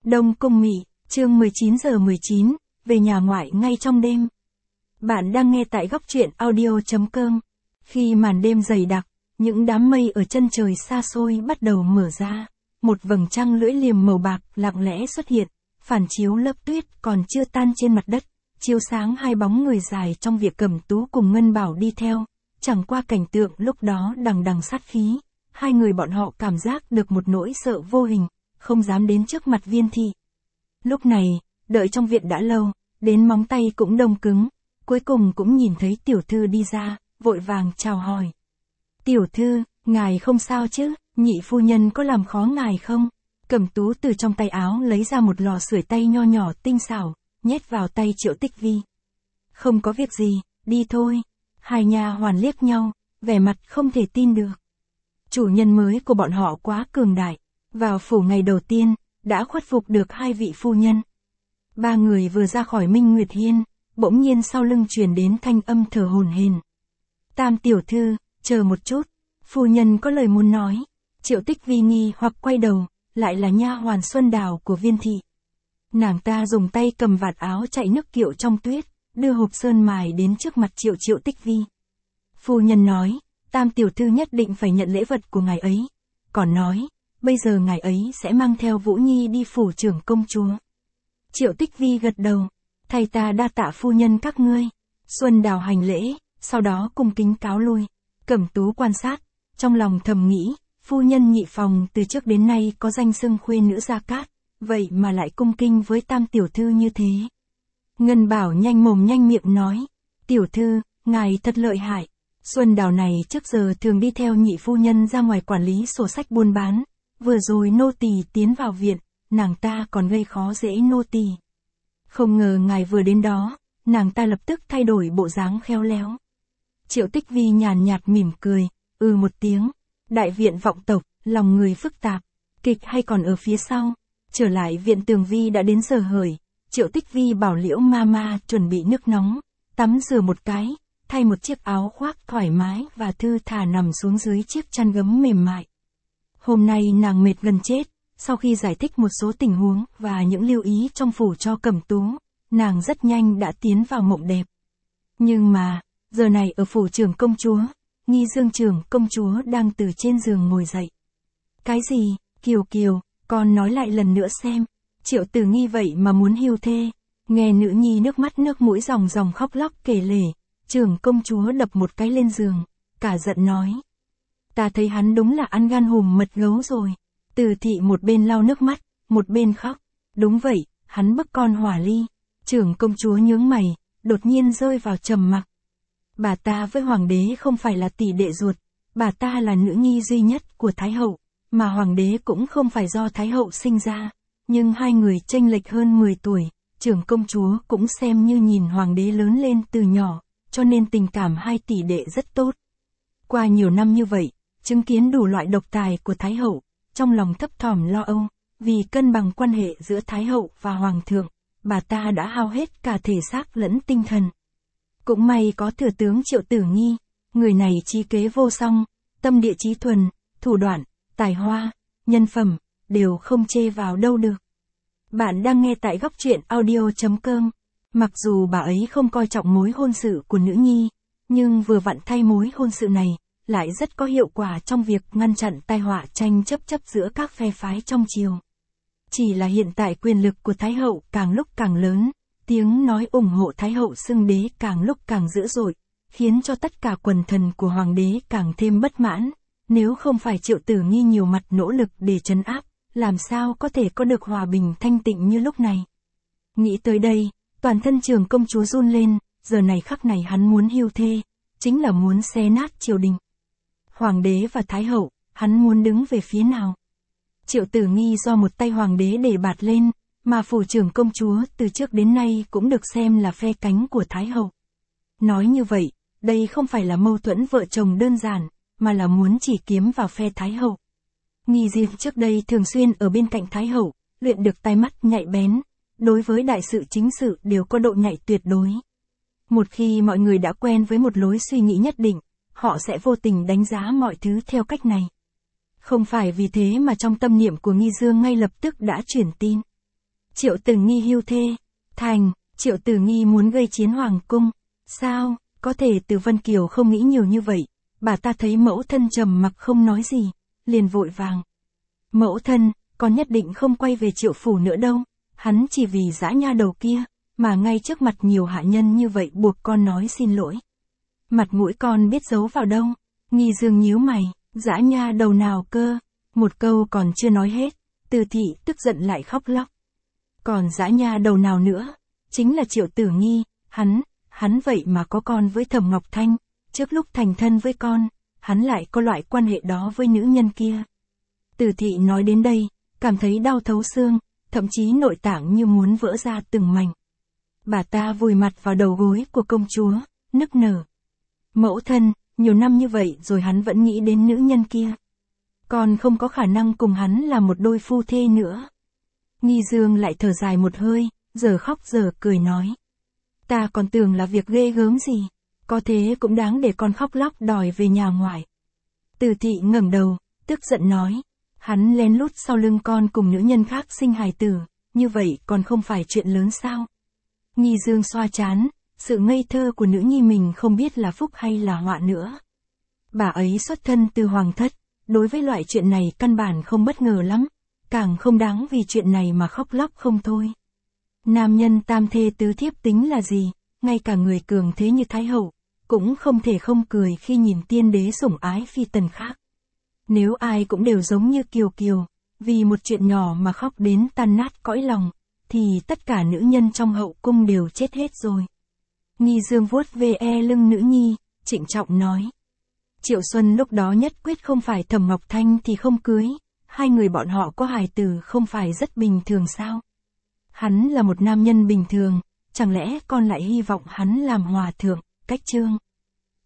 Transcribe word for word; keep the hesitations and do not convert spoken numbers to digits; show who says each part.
Speaker 1: Đông Cung Mị, chương mười chín giờ mười chín, về nhà ngoại ngay trong đêm. Bạn đang nghe tại góc truyện audio chấm com. Khi màn đêm dày đặc, những đám mây ở chân trời xa xôi bắt đầu mở ra, một vầng trăng lưỡi liềm màu bạc lặng lẽ xuất hiện, phản chiếu lớp tuyết còn chưa tan trên mặt đất, chiếu sáng hai bóng người dài trong việc Cẩm Tú cùng Ngân Bảo đi theo. Chẳng qua cảnh tượng lúc đó đằng đằng sát khí, hai người bọn họ cảm giác được một nỗi sợ vô hình, không dám đến trước mặt Viên Thị. Lúc này, đợi trong viện đã lâu, đến móng tay cũng đông cứng, cuối cùng cũng nhìn thấy tiểu thư đi ra, vội vàng chào hỏi. Tiểu thư, ngài không sao chứ, nhị phu nhân có làm khó ngài không? Cẩm Tú từ trong tay áo lấy ra một lò sưởi tay nho nhỏ tinh xảo, nhét vào tay Triệu Tích Vi. Không có việc gì, đi thôi. Hai nha hoàn liếc nhau, vẻ mặt không thể tin được. Chủ nhân mới của bọn họ quá cường đại, vào phủ ngày đầu tiên, đã khuất phục được hai vị phu nhân. Ba người vừa ra khỏi Minh Nguyệt Hiên, bỗng nhiên sau lưng truyền đến thanh âm thở hổn hển. Tam tiểu thư, chờ một chút, phu nhân có lời muốn nói. Triệu Tích Vi nghi hoặc quay đầu, lại là nha hoàn Xuân Đào của Viên Thị. Nàng ta dùng tay cầm vạt áo chạy nước kiệu trong tuyết, đưa hộp sơn mài đến trước mặt Triệu Triệu Tích Vi. Phu nhân nói, Tam tiểu thư nhất định phải nhận lễ vật của ngài ấy. Còn nói, bây giờ ngài ấy sẽ mang theo Vũ Nhi đi phủ trưởng công chúa. Triệu Tích Vi gật đầu, thầy ta đa tạ phu nhân các ngươi. Xuân Đào hành lễ, sau đó cung kính cáo lui. Cẩm Tú quan sát, trong lòng thầm nghĩ, phu nhân nhị phòng từ trước đến nay có danh xưng khuê nữ Gia Cát, vậy mà lại cung kinh với Tam tiểu thư như thế. Ngân Bảo nhanh mồm nhanh miệng nói, tiểu thư, ngài thật lợi hại. Xuân Đào này trước giờ thường đi theo nhị phu nhân ra ngoài quản lý sổ sách buôn bán, vừa rồi nô tỳ tiến vào viện, nàng ta còn gây khó dễ nô tỳ. Không ngờ ngài vừa đến đó, nàng ta lập tức thay đổi bộ dáng khéo léo. Triệu Tích Vi nhàn nhạt mỉm cười, ừ một tiếng, đại viện vọng tộc, lòng người phức tạp, kịch hay còn ở phía sau. Trở lại viện Tường Vi đã đến giờ hởi, Triệu Tích Vi bảo Liễu Mama chuẩn bị nước nóng, tắm rửa một cái, thay một chiếc áo khoác thoải mái và thư thả nằm xuống dưới chiếc chăn gấm mềm mại. Hôm nay nàng mệt gần chết, sau khi giải thích một số tình huống và những lưu ý trong phủ cho Cẩm Tú, nàng rất nhanh đã tiến vào mộng đẹp. Nhưng mà, giờ này ở phủ trưởng công chúa, Nghi Dương trưởng công chúa đang từ trên giường ngồi dậy. Cái gì, Kiều Kiều, con nói lại lần nữa xem. Triệu Tử Nghi vậy mà muốn hưu thê. Nghe nữ nhi nước mắt nước mũi ròng ròng khóc lóc kể lể, trưởng công chúa đập một cái lên giường, cả giận nói. Ta thấy hắn đúng là ăn gan hùm mật gấu rồi. Từ Thị một bên lau nước mắt, một bên khóc. Đúng vậy, hắn bức con hỏa ly. Trưởng công chúa nhướng mày, đột nhiên rơi vào trầm mặc. Bà ta với hoàng đế không phải là tỷ đệ ruột, bà ta là nữ nhi duy nhất của Thái hậu, mà hoàng đế cũng không phải do Thái hậu sinh ra. Nhưng hai người chênh lệch hơn mười tuổi, trưởng công chúa cũng xem như nhìn hoàng đế lớn lên từ nhỏ, cho nên tình cảm hai tỷ đệ rất tốt. Qua nhiều năm như vậy, chứng kiến đủ loại độc tài của Thái hậu, trong lòng thấp thỏm lo âu, vì cân bằng quan hệ giữa Thái hậu và hoàng thượng, bà ta đã hao hết cả thể xác lẫn tinh thần. Cũng may có thừa tướng Triệu Tử Nghi, người này trí kế vô song, tâm địa trí thuần, thủ đoạn, tài hoa, nhân phẩm, đều không chê vào đâu được. Bạn đang nghe tại góc truyện audio chấm com. Mặc dù bà ấy không coi trọng mối hôn sự của nữ nhi, nhưng vừa vặn thay mối hôn sự này, lại rất có hiệu quả trong việc ngăn chặn tai họa tranh chấp chấp giữa các phe phái trong triều. Chỉ là hiện tại quyền lực của Thái hậu càng lúc càng lớn, tiếng nói ủng hộ Thái hậu xưng đế càng lúc càng dữ dội, khiến cho tất cả quần thần của hoàng đế càng thêm bất mãn. Nếu không phải Triệu Tử Nghi nhiều mặt nỗ lực để trấn áp, làm sao có thể có được hòa bình thanh tịnh như lúc này. Nghĩ tới đây, toàn thân trưởng công chúa run lên, giờ này khắc này hắn muốn hưu thê, chính là muốn xé nát triều đình. Hoàng đế và Thái hậu, hắn muốn đứng về phía nào? Triệu Tử Nghi do một tay hoàng đế để bạt lên, mà phủ trưởng công chúa từ trước đến nay cũng được xem là phe cánh của Thái hậu. Nói như vậy, đây không phải là mâu thuẫn vợ chồng đơn giản, mà là muốn chỉ kiếm vào phe Thái hậu. Nghi Diệp trước đây thường xuyên ở bên cạnh Thái hậu, luyện được tai mắt nhạy bén, đối với đại sự chính sự đều có độ nhạy tuyệt đối. Một khi mọi người đã quen với một lối suy nghĩ nhất định, họ sẽ vô tình đánh giá mọi thứ theo cách này. Không phải vì thế mà trong tâm niệm của Nghi Dương ngay lập tức đã truyền tin. Triệu Tử Nghi hưu thê. Thành, Triệu Tử Nghi muốn gây chiến hoàng cung. Sao, có thể Từ Vân Kiều không nghĩ nhiều như vậy. Bà ta thấy mẫu thân trầm mặc không nói gì, liền vội vàng. Mẫu thân, con nhất định không quay về Triệu phủ nữa đâu. Hắn chỉ vì dã nha đầu kia, mà ngay trước mặt nhiều hạ nhân như vậy buộc con nói xin lỗi. Mặt mũi con biết giấu vào đâu. Nghi Dương nhíu mày, dã nha đầu nào cơ. Một câu còn chưa nói hết, Từ thị tức giận lại khóc lóc. Còn dã nha đầu nào nữa? Chính là Triệu Tử Nghi, hắn, hắn vậy mà có con với Thẩm Ngọc Thanh. Trước lúc thành thân với con, hắn lại có loại quan hệ đó với nữ nhân kia. Từ thị nói đến đây, cảm thấy đau thấu xương, thậm chí nội tạng như muốn vỡ ra từng mảnh. Bà ta vùi mặt vào đầu gối của công chúa, nức nở. Mẫu thân, nhiều năm như vậy rồi hắn vẫn nghĩ đến nữ nhân kia. Còn không có khả năng cùng hắn là một đôi phu thê nữa. Nghi Dương lại thở dài một hơi, giờ khóc giờ cười nói. Ta còn tưởng là việc ghê gớm gì, có thế cũng đáng để con khóc lóc đòi về nhà ngoại. Từ thị ngẩng đầu, tức giận nói. Hắn lén lút sau lưng con cùng nữ nhân khác sinh hài tử, như vậy còn không phải chuyện lớn sao? Nghi Dương xoa trán, sự ngây thơ của nữ nhi mình không biết là phúc hay là họa nữa. Bà ấy xuất thân từ hoàng thất, đối với loại chuyện này căn bản không bất ngờ lắm, càng không đáng vì chuyện này mà khóc lóc không thôi. Nam nhân tam thê tứ thiếp tính là gì, ngay cả người cường thế như Thái Hậu, cũng không thể không cười khi nhìn tiên đế sủng ái phi tần khác. Nếu ai cũng đều giống như Kiều Kiều, vì một chuyện nhỏ mà khóc đến tan nát cõi lòng, thì tất cả nữ nhân trong hậu cung đều chết hết rồi. Nghi Dương vuốt về e lưng nữ nhi, trịnh trọng nói. Triệu Xuân lúc đó nhất quyết không phải Thẩm Ngọc Thanh thì không cưới, hai người bọn họ có hài tử không phải rất bình thường sao? Hắn là một nam nhân bình thường, chẳng lẽ con lại hy vọng hắn làm hòa thượng, cách trương?